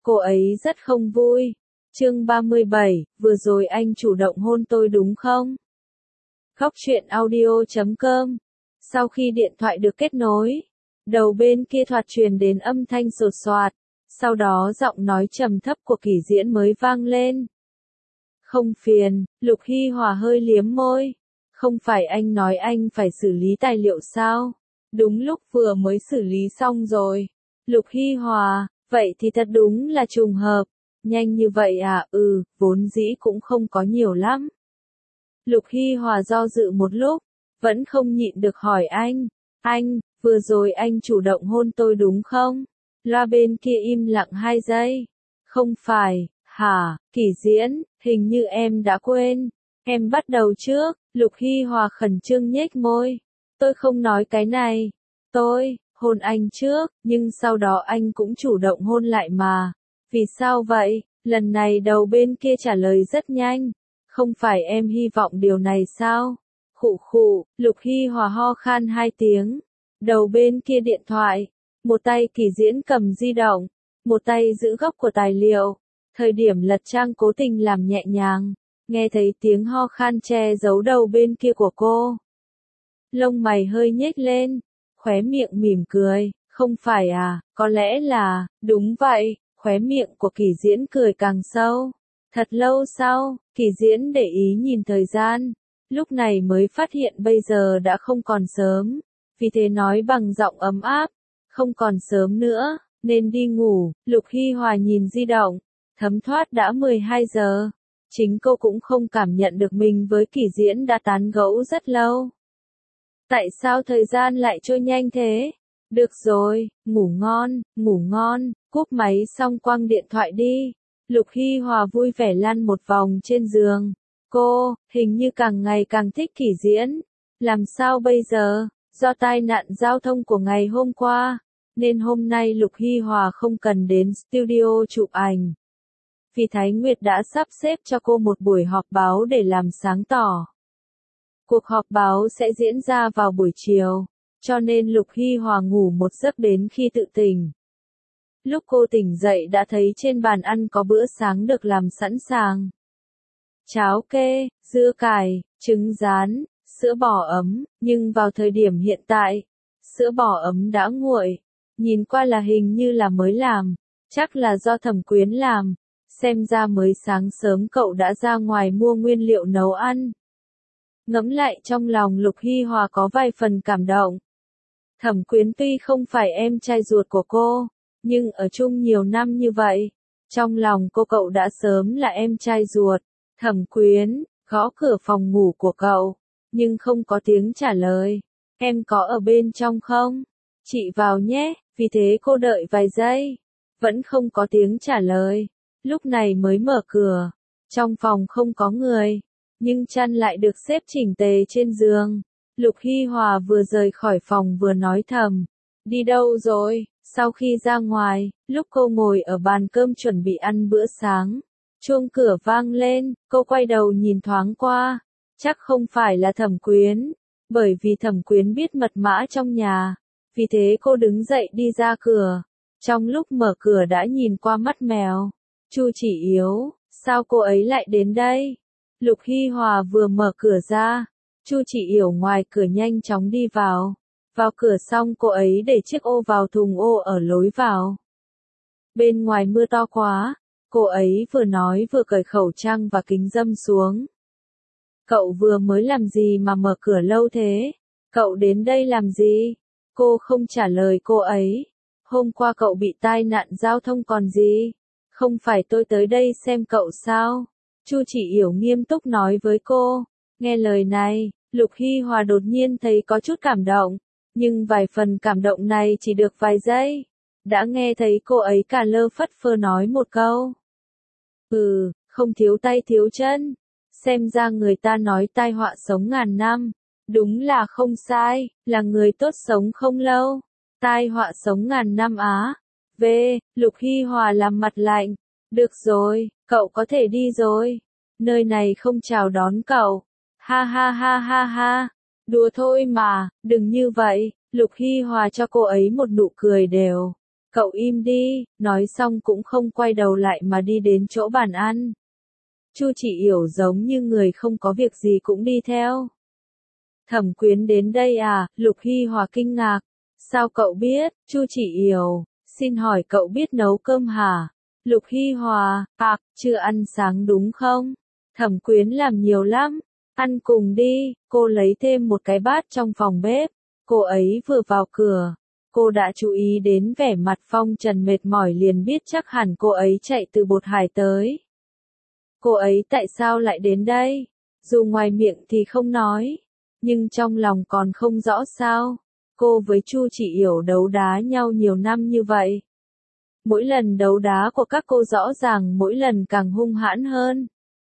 Cô ấy rất không vui. Chương 37, vừa rồi anh chủ động hôn tôi đúng không? Góc truyện audio.com. Sau khi điện thoại được kết nối, đầu bên kia thoạt truyền đến âm thanh sột soạt, sau đó giọng nói trầm thấp của Kỷ Diễn mới vang lên. Không phiền, Lục Hy Hòa hơi liếm môi. Không phải anh nói anh phải xử lý tài liệu sao? Đúng lúc vừa mới xử lý xong rồi. Lục Hy Hòa, vậy thì thật đúng là trùng hợp. Nhanh như vậy à? Vốn dĩ cũng không có nhiều lắm. Lục Hy Hòa do dự một lúc, vẫn không nhịn được hỏi anh, vừa rồi anh chủ động hôn tôi đúng không? Loa bên kia im lặng 2 giây. Không phải, hả, Kỷ Diễn, hình như em đã quên. Em bắt đầu trước. Lục Hy Hòa khẩn trương nhếch môi. Tôi không nói cái này. Tôi hôn anh trước, nhưng sau đó anh cũng chủ động hôn lại mà. Vì sao vậy? Lần này đầu bên kia trả lời rất nhanh. Không phải em hy vọng điều này sao? Khụ khụ, Lục Hy Hòa ho khan 2 tiếng. Đầu bên kia điện thoại, một tay Kỷ Diễn cầm di động, một tay giữ góc của tài liệu. Thời điểm lật trang cố tình làm nhẹ nhàng, nghe thấy tiếng ho khan che giấu đầu bên kia của cô. Lông mày hơi nhếch lên, khóe miệng mỉm cười, không phải à, có lẽ là, đúng vậy, khóe miệng của Kỷ Diễn cười càng sâu. Thật lâu sau, Kỷ Diễn để ý nhìn thời gian, lúc này mới phát hiện bây giờ đã không còn sớm, vì thế nói bằng giọng ấm áp, không còn sớm nữa, nên đi ngủ. Lục Hy Hòa nhìn di động, thấm thoát đã 12 giờ, chính cô cũng không cảm nhận được mình với Kỷ Diễn đã tán gẫu rất lâu. Tại sao thời gian lại trôi nhanh thế? Được rồi, ngủ ngon, cúp máy xong quăng điện thoại đi. Lục Hy Hòa vui vẻ lăn một vòng trên giường. Cô, hình như càng ngày càng thích Kỷ Diễn. Làm sao bây giờ? Do tai nạn giao thông của ngày hôm qua, nên hôm nay Lục Hy Hòa không cần đến studio chụp ảnh. Vì Thái Nguyệt đã sắp xếp cho cô một buổi họp báo để làm sáng tỏ. Cuộc họp báo sẽ diễn ra vào buổi chiều, cho nên Lục Hy Hòa ngủ một giấc đến khi tự tỉnh. Lúc cô tỉnh dậy đã thấy trên bàn ăn có bữa sáng được làm sẵn sàng. Cháo kê, dưa cải, trứng rán, sữa bò ấm, nhưng vào thời điểm hiện tại, sữa bò ấm đã nguội. Nhìn qua là hình như là mới làm, chắc là do Thẩm Quyến làm. Xem ra mới sáng sớm cậu đã ra ngoài mua nguyên liệu nấu ăn. Ngẫm lại trong lòng Lục Hy Hòa có vài phần cảm động. Thẩm Quyến tuy không phải em trai ruột của cô, nhưng ở chung nhiều năm như vậy, trong lòng cậu đã sớm là em trai ruột. Thẩm Quyến gõ cửa phòng ngủ của cậu, nhưng không có tiếng trả lời. Em có ở bên trong không? Chị vào nhé. Vì thế cô đợi vài giây, vẫn không có tiếng trả lời. Lúc này mới mở cửa. Trong phòng không có người, nhưng chăn lại được xếp chỉnh tề trên giường. Lục Hy Hòa vừa rời khỏi phòng vừa nói thầm. Đi đâu rồi? Sau khi ra ngoài, lúc cô ngồi ở bàn cơm chuẩn bị ăn bữa sáng, chuông cửa vang lên, cô quay đầu nhìn thoáng qua. Chắc không phải là Thẩm Quyến, bởi vì Thẩm Quyến biết mật mã trong nhà. Vì thế cô đứng dậy đi ra cửa. Trong lúc mở cửa đã nhìn qua mắt mèo. Chu Chỉ Yếu, sao cô ấy lại đến đây? Lục Hy Hòa vừa mở cửa ra, Chu Chỉ Yểu ngoài cửa nhanh chóng đi vào. Vào cửa xong cô ấy để chiếc ô vào thùng ô ở lối vào. Bên ngoài mưa to quá, cô ấy vừa nói vừa cởi khẩu trang và kính râm xuống. Cậu vừa mới làm gì mà mở cửa lâu thế? Cậu đến đây làm gì? Cô không trả lời cô ấy. Hôm qua cậu bị tai nạn giao thông còn gì? Không phải tôi tới đây xem cậu sao? Chu Chỉ Yểu nghiêm túc nói với cô. Nghe lời này, Lục Hy Hòa đột nhiên thấy có chút cảm động. Nhưng vài phần cảm động này chỉ được vài giây. Đã nghe thấy cô ấy cả lơ phất phơ nói một câu. Không thiếu tay thiếu chân. Xem ra người ta nói tai họa sống ngàn năm. Đúng là không sai, là người tốt sống không lâu. Tai họa sống ngàn năm á. Lục Hy Hòa làm mặt lạnh. Được rồi, cậu có thể đi rồi. Nơi này không chào đón cậu. Ha ha ha ha ha. Đùa thôi mà, đừng như vậy. Lục Hy Hòa cho cô ấy một nụ cười đều. Cậu im đi, nói xong cũng không quay đầu lại mà đi đến chỗ bàn ăn. Chu Chỉ Yểu giống như người không có việc gì cũng đi theo. Thẩm Quyến đến đây à? Lục Hy Hòa kinh ngạc. Sao cậu biết? Chu Chỉ Yểu, xin hỏi cậu biết nấu cơm hả? Lục Hy Hòa, chưa ăn sáng đúng không? Thẩm Quyến làm nhiều lắm. Ăn cùng đi, cô lấy thêm một cái bát trong phòng bếp. Cô ấy vừa vào cửa, cô đã chú ý đến vẻ mặt Phong Trần mệt mỏi liền biết chắc hẳn cô ấy chạy từ Bột Hải tới. Cô ấy tại sao lại đến đây? Dù ngoài miệng thì không nói, nhưng trong lòng còn không rõ sao. Cô với Chu Chỉ Yểu đấu đá nhau nhiều năm như vậy. Mỗi lần đấu đá của các cô rõ ràng mỗi lần càng hung hãn hơn.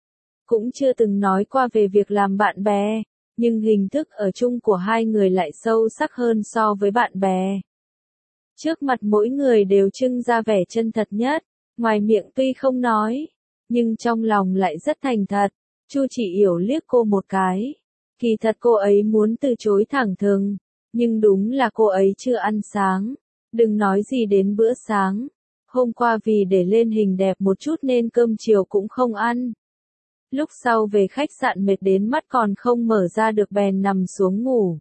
Cũng chưa từng nói qua về việc làm bạn bè, nhưng hình thức ở chung của hai người lại sâu sắc hơn so với bạn bè. Trước mặt mỗi người đều trưng ra vẻ chân thật nhất, ngoài miệng tuy không nói, nhưng trong lòng lại rất thành thật. Chu Chỉ Yểu liếc cô một cái. Kỳ thật cô ấy muốn từ chối thẳng thừng, nhưng đúng là cô ấy chưa ăn sáng. Đừng nói gì đến bữa sáng. Hôm qua vì để lên hình đẹp một chút nên cơm chiều cũng không ăn. Lúc sau về khách sạn mệt đến mắt còn không mở ra được bèn nằm xuống ngủ.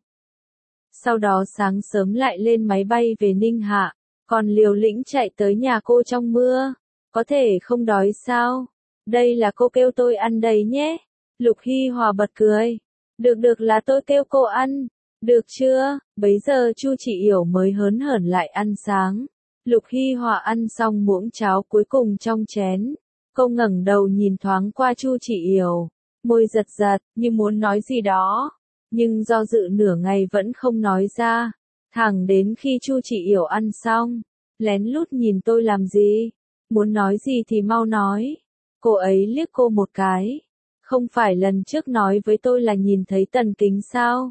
Sau đó sáng sớm lại lên máy bay về Ninh Hạ, còn liều lĩnh chạy tới nhà cô trong mưa. Có thể không đói sao? Đây là cô kêu tôi ăn đấy nhé. Lục Hy Hòa bật cười. Được là tôi kêu cô ăn. Được chưa? Bấy giờ Chu Chỉ Yểu mới hớn hởn lại ăn sáng. Lục Hy Hòa ăn xong muỗng cháo cuối cùng trong chén. Cô ngẩng đầu nhìn thoáng qua Chu Chỉ Yểu, môi giật giật, như muốn nói gì đó, nhưng do dự nửa ngày vẫn không nói ra. Thẳng đến khi Chu Chỉ Yểu ăn xong, lén lút nhìn tôi làm gì? Muốn nói gì thì mau nói. Cô ấy liếc cô một cái. Không phải lần trước nói với tôi là nhìn thấy Tần Kính sao?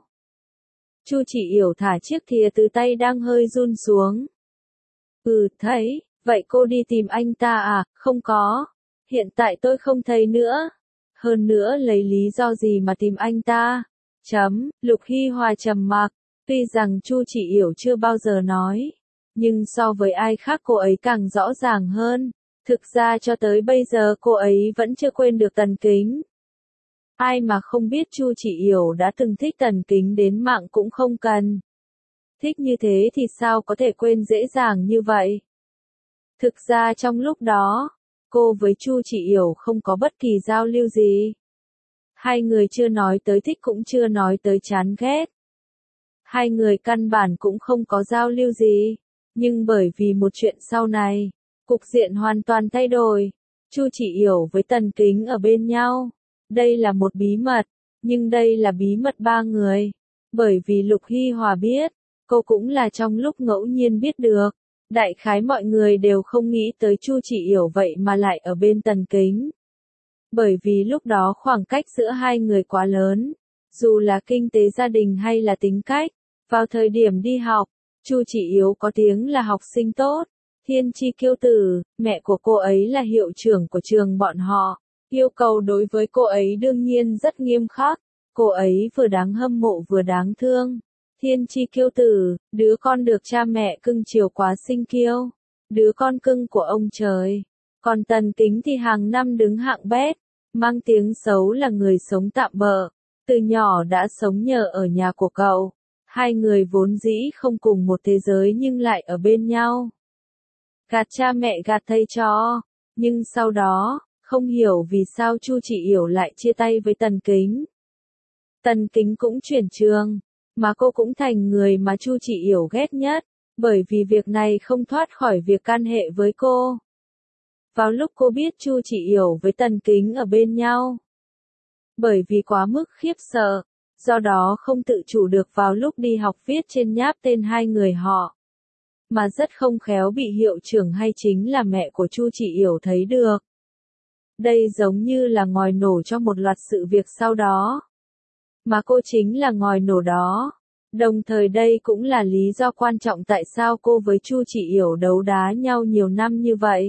Chu Chỉ Yểu thả chiếc thìa từ tay đang hơi run xuống. Thấy, vậy cô đi tìm anh ta à? Không có. Hiện tại tôi không thấy nữa. Hơn nữa lấy lý do gì mà tìm anh ta? Lục Hy Hòa trầm mặc. Tuy rằng Chu Chỉ Yểu chưa bao giờ nói, nhưng so với ai khác cô ấy càng rõ ràng hơn. Thực ra cho tới bây giờ cô ấy vẫn chưa quên được Tần Kính. Ai mà không biết Chu Chỉ Yểu đã từng thích Tần Kính đến mạng cũng không cần. Thích như thế thì sao có thể quên dễ dàng như vậy? Thực ra trong lúc đó, cô với Chu Chỉ Yểu không có bất kỳ giao lưu gì. Hai người chưa nói tới thích cũng chưa nói tới chán ghét. Hai người căn bản cũng không có giao lưu gì. Nhưng bởi vì một chuyện sau này, cục diện hoàn toàn thay đổi. Chu Chỉ Yểu với Tần Kính ở bên nhau. Đây là một bí mật, nhưng đây là bí mật ba người. Bởi vì Lục Hy Hòa biết, cô cũng là trong lúc ngẫu nhiên biết được. Đại khái mọi người đều không nghĩ tới Chu Chỉ Yểu vậy mà lại ở bên Tần Kính. Bởi vì lúc đó khoảng cách giữa hai người quá lớn, dù là kinh tế gia đình hay là tính cách. Vào thời điểm đi học, Chu Chỉ Yểu có tiếng là học sinh tốt, thiên chi kiêu tử, mẹ của cô ấy là hiệu trưởng của trường bọn họ. Yêu cầu đối với cô ấy đương nhiên rất nghiêm khắc, cô ấy vừa đáng hâm mộ vừa đáng thương. Thiên chi kiêu tử, đứa con được cha mẹ cưng chiều quá sinh kiêu, đứa con cưng của ông trời. Còn Tần Kính thì hàng năm đứng hạng bét, mang tiếng xấu là người sống tạm bợ, từ nhỏ đã sống nhờ ở nhà của cậu. Hai người vốn dĩ không cùng một thế giới nhưng lại ở bên nhau. Gạt cha mẹ gạt thầy trò, nhưng sau đó, không hiểu vì sao Chu Chỉ Yểu lại chia tay với Tần Kính. Tần Kính cũng chuyển trường, mà cô cũng thành người mà Chu Chỉ Yểu ghét nhất, bởi vì việc này không thoát khỏi việc can hệ với cô. Vào lúc cô biết Chu Chỉ Yểu với Tần Kính ở bên nhau, bởi vì quá mức khiếp sợ, do đó không tự chủ được vào lúc đi học viết trên nháp tên hai người họ. Mà rất không khéo bị hiệu trưởng hay chính là mẹ của Chu Chỉ Yểu thấy được. Đây giống như là ngòi nổ cho một loạt sự việc sau đó. Mà cô chính là ngòi nổ đó. Đồng thời đây cũng là lý do quan trọng tại sao cô với Chu Chỉ Yểu đấu đá nhau nhiều năm như vậy.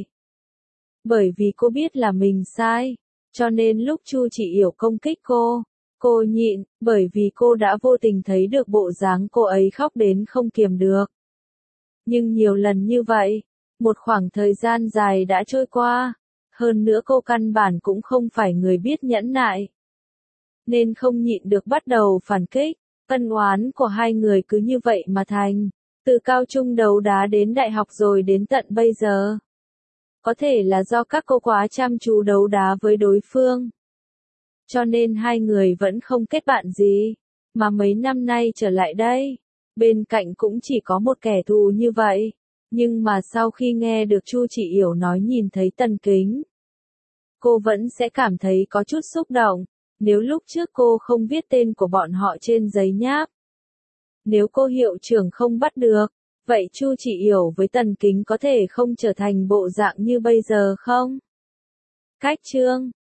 Bởi vì cô biết là mình sai, cho nên lúc Chu Chỉ Yểu công kích cô nhịn, bởi vì cô đã vô tình thấy được bộ dáng cô ấy khóc đến không kiềm được. Nhưng nhiều lần như vậy, một khoảng thời gian dài đã trôi qua, hơn nữa cô căn bản cũng không phải người biết nhẫn nại. Nên không nhịn được bắt đầu phản kích, ân oán của hai người cứ như vậy mà thành, từ cao trung đấu đá đến đại học rồi đến tận bây giờ. Có thể là do các cô quá chăm chú đấu đá với đối phương. Cho nên hai người vẫn không kết bạn gì, mà mấy năm nay trở lại đây, bên cạnh cũng chỉ có một kẻ thù như vậy. Nhưng mà sau khi nghe được Chu Chỉ Yểu nói nhìn thấy Tần Kính, cô vẫn sẽ cảm thấy có chút xúc động, nếu lúc trước cô không viết tên của bọn họ trên giấy nháp. Nếu cô hiệu trưởng không bắt được, vậy Chu Chỉ Yểu với Tần Kính có thể không trở thành bộ dạng như bây giờ không? Cách chương